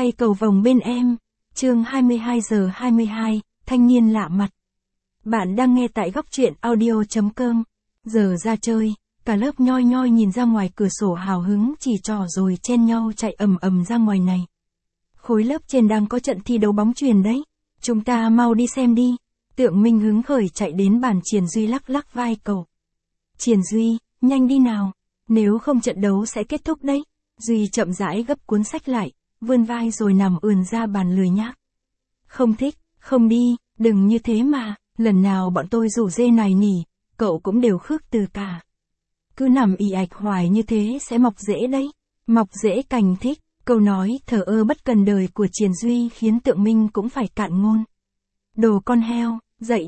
hay cầu vồng bên em. Chương 22 giờ 22, thanh niên lạ mặt. Bạn đang nghe tại góc truyện audio.com. Giờ ra chơi, cả lớp nhoi nhoi nhìn ra ngoài cửa sổ hào hứng chỉ trỏ rồi chen nhau chạy ầm ầm ra ngoài này. Khối lớp trên đang có trận thi đấu bóng chuyền đấy. Chúng ta mau đi xem đi. Tượng Minh hứng khởi chạy đến bàn Triền Duy lắc lắc vai cậu. Triền Duy, nhanh đi nào. Nếu không trận đấu sẽ kết thúc đấy. Duy chậm rãi gấp cuốn sách lại, vươn vai rồi nằm ườn ra bàn lười nhác. Không thích, không đi, đừng như thế mà, lần nào bọn tôi rủ dê này nỉ, cậu cũng đều khước từ cả. Cứ nằm ì ạch hoài như thế sẽ mọc rễ đấy, mọc rễ cành thích. Câu nói thờ ơ bất cần đời của Triền Duy khiến Tượng Minh cũng phải cạn ngôn. Đồ con heo, dậy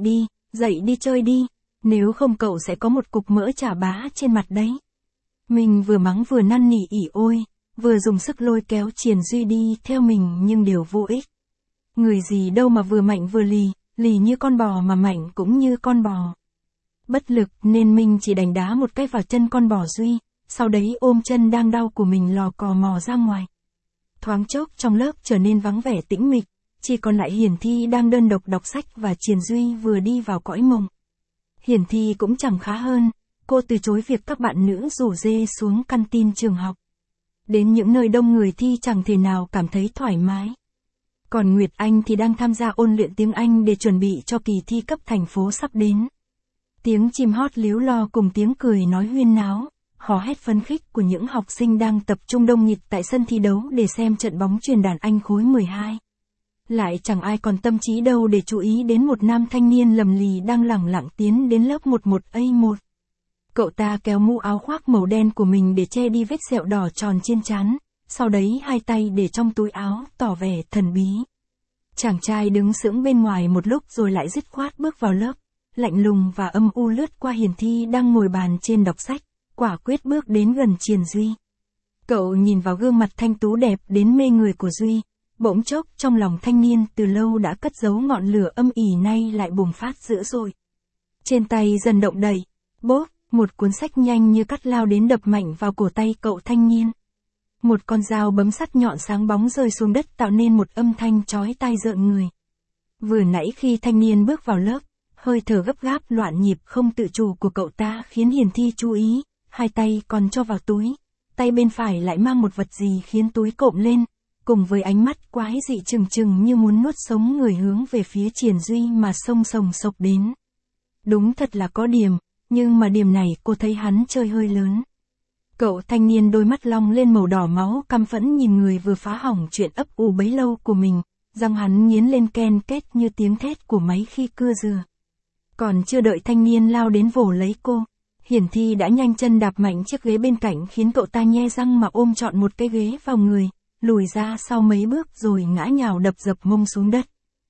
đi chơi đi, nếu không cậu sẽ có một cục mỡ chà bá trên mặt đấy. Mình vừa mắng vừa năn nỉ ỉ ôi, vừa dùng sức lôi kéo Triền Duy đi theo mình nhưng đều vô ích. Người gì đâu mà vừa mạnh vừa lì như con bò mà mạnh cũng như con bò. Bất lực nên mình chỉ đánh đá một cái vào chân con bò Duy, sau đấy ôm chân đang đau của mình lò cò mò ra ngoài. Thoáng chốc trong lớp trở nên vắng vẻ tĩnh mịch, chỉ còn lại Hiển Thi đang đơn độc đọc sách và Triền Duy vừa đi vào cõi mộng. Hiển Thi cũng chẳng khá hơn, cô từ chối việc các bạn nữ rủ dê xuống căn tin trường học. Đến những nơi đông người thi chẳng thể nào cảm thấy thoải mái. Còn Nguyệt Anh thì đang tham gia ôn luyện tiếng Anh để chuẩn bị cho kỳ thi cấp thành phố sắp đến. Tiếng chim hót líu lo cùng tiếng cười nói huyên náo, hò hét phấn khích của những học sinh đang tập trung đông nghịt tại sân thi đấu để xem trận bóng chuyền đàn anh khối 12. Lại chẳng ai còn tâm trí đâu để chú ý đến một nam thanh niên lầm lì đang lẳng lặng tiến đến lớp 11A1. Cậu ta kéo mũ áo khoác màu đen của mình để che đi vết sẹo đỏ tròn trên trán, sau đấy hai tay để trong túi áo, tỏ vẻ thần bí. Chàng trai đứng sững bên ngoài một lúc rồi lại dứt khoát bước vào lớp, lạnh lùng và âm u lướt qua Hiển Thi đang ngồi bàn trên đọc sách, quả quyết bước đến gần Triền Duy. Cậu nhìn vào gương mặt thanh tú đẹp đến mê người của Duy, bỗng chốc trong lòng thanh niên từ lâu đã cất giấu ngọn lửa âm ỉ nay lại bùng phát dữ dội. Trên tay dần động đậy, bốp, một cuốn sách nhanh như cắt lao đến đập mạnh vào cổ tay cậu thanh niên. Một con dao bấm sắt nhọn sáng bóng rơi xuống đất tạo nên một âm thanh chói tai rợn người. Vừa nãy khi thanh niên bước vào lớp, hơi thở gấp gáp loạn nhịp không tự chủ của cậu ta khiến Hiển Thi chú ý, hai tay còn cho vào túi, tay bên phải lại mang một vật gì khiến túi cộm lên, cùng với ánh mắt quái dị trừng trừng như muốn nuốt sống người hướng về phía Triền Duy mà xông sồng sộc đến. Đúng thật là có điểm, nhưng mà điểm này cô thấy hắn chơi hơi lớn. Cậu thanh niên đôi mắt long lên màu đỏ máu căm phẫn nhìn người vừa phá hỏng chuyện ấp ủ bấy lâu của mình, răng hắn nghiến lên ken két như tiếng thét của máy khi cưa dừa. Còn chưa đợi thanh niên lao đến vồ lấy cô, Hiển Thi đã nhanh chân đạp mạnh chiếc ghế bên cạnh khiến cậu ta nhe răng mà ôm trọn một cái ghế vào người, lùi ra sau mấy bước rồi ngã nhào đập dập mông xuống đất.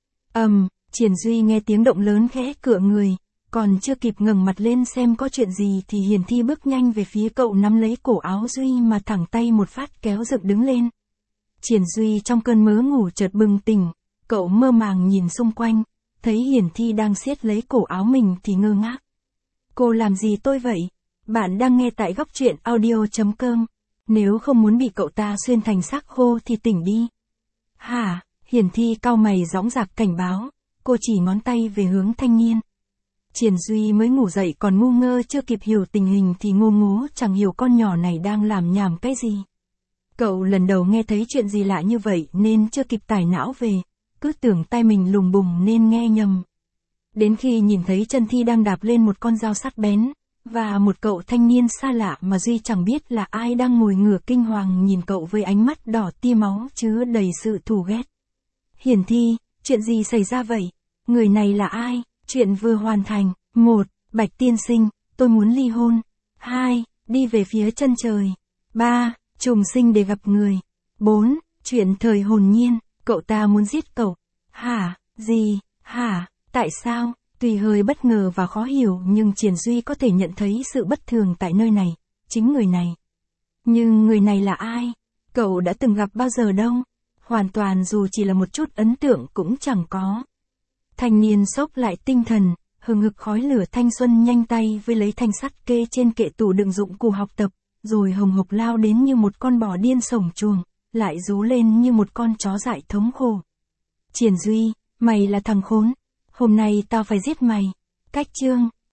Triền Duy nghe tiếng động lớn khẽ cựa người, còn chưa kịp ngẩng mặt lên xem có chuyện gì thì Hiển Thi bước nhanh về phía cậu nắm lấy cổ áo Duy mà thẳng tay một phát kéo dựng đứng lên. Triền Duy trong cơn mớ ngủ chợt bừng tỉnh, cậu mơ màng nhìn xung quanh, thấy Hiển Thi đang siết lấy cổ áo mình thì ngơ ngác. Cô làm gì tôi vậy? Bạn đang nghe tại góc truyện audio.com. Nếu không muốn bị cậu ta xuyên thành xác khô thì tỉnh đi. Hả? Hiển Thi cau mày dõng dạc cảnh báo, cô chỉ ngón tay về hướng thanh niên. Triền Duy mới ngủ dậy còn ngu ngơ chưa kịp hiểu tình hình thì ngô ngố chẳng hiểu con nhỏ này đang làm nhảm cái gì. Cậu lần đầu nghe thấy chuyện gì lạ như vậy nên chưa kịp tải não về, cứ tưởng tai mình lùng bùng nên nghe nhầm. Đến khi nhìn thấy chân Thi đang đạp lên một con dao sắt bén, và một cậu thanh niên xa lạ mà Duy chẳng biết là ai đang ngồi ngửa kinh hoàng nhìn cậu với ánh mắt đỏ tia máu chứa đầy sự thù ghét. Hiển Thi, chuyện gì xảy ra vậy? Người này là ai? Chuyện vừa hoàn thành. 1. Bạch tiên sinh, tôi muốn ly hôn. 2. Đi về phía chân trời. 3. Trùng sinh để gặp người. 4. Chuyện thời hồn nhiên, cậu ta muốn giết cậu. Hả? Gì? Hả? Tại sao? Tuy hơi bất ngờ và khó hiểu nhưng Triền Duy có thể nhận thấy sự bất thường tại nơi này, chính người này. Nhưng người này là ai? Cậu đã từng gặp bao giờ đâu? Hoàn toàn dù chỉ là một chút ấn tượng cũng chẳng có. Thanh niên xốc lại tinh thần, hừng hực khói lửa thanh xuân nhanh tay với lấy thanh sắt kê trên kệ tủ đựng dụng cụ học tập, rồi hồng hộc lao đến như một con bò điên sổng chuồng, lại rú lên như một con chó dại thống khổ. Triển Duy, mày là thằng khốn. Hôm nay tao phải giết mày. Cách chương.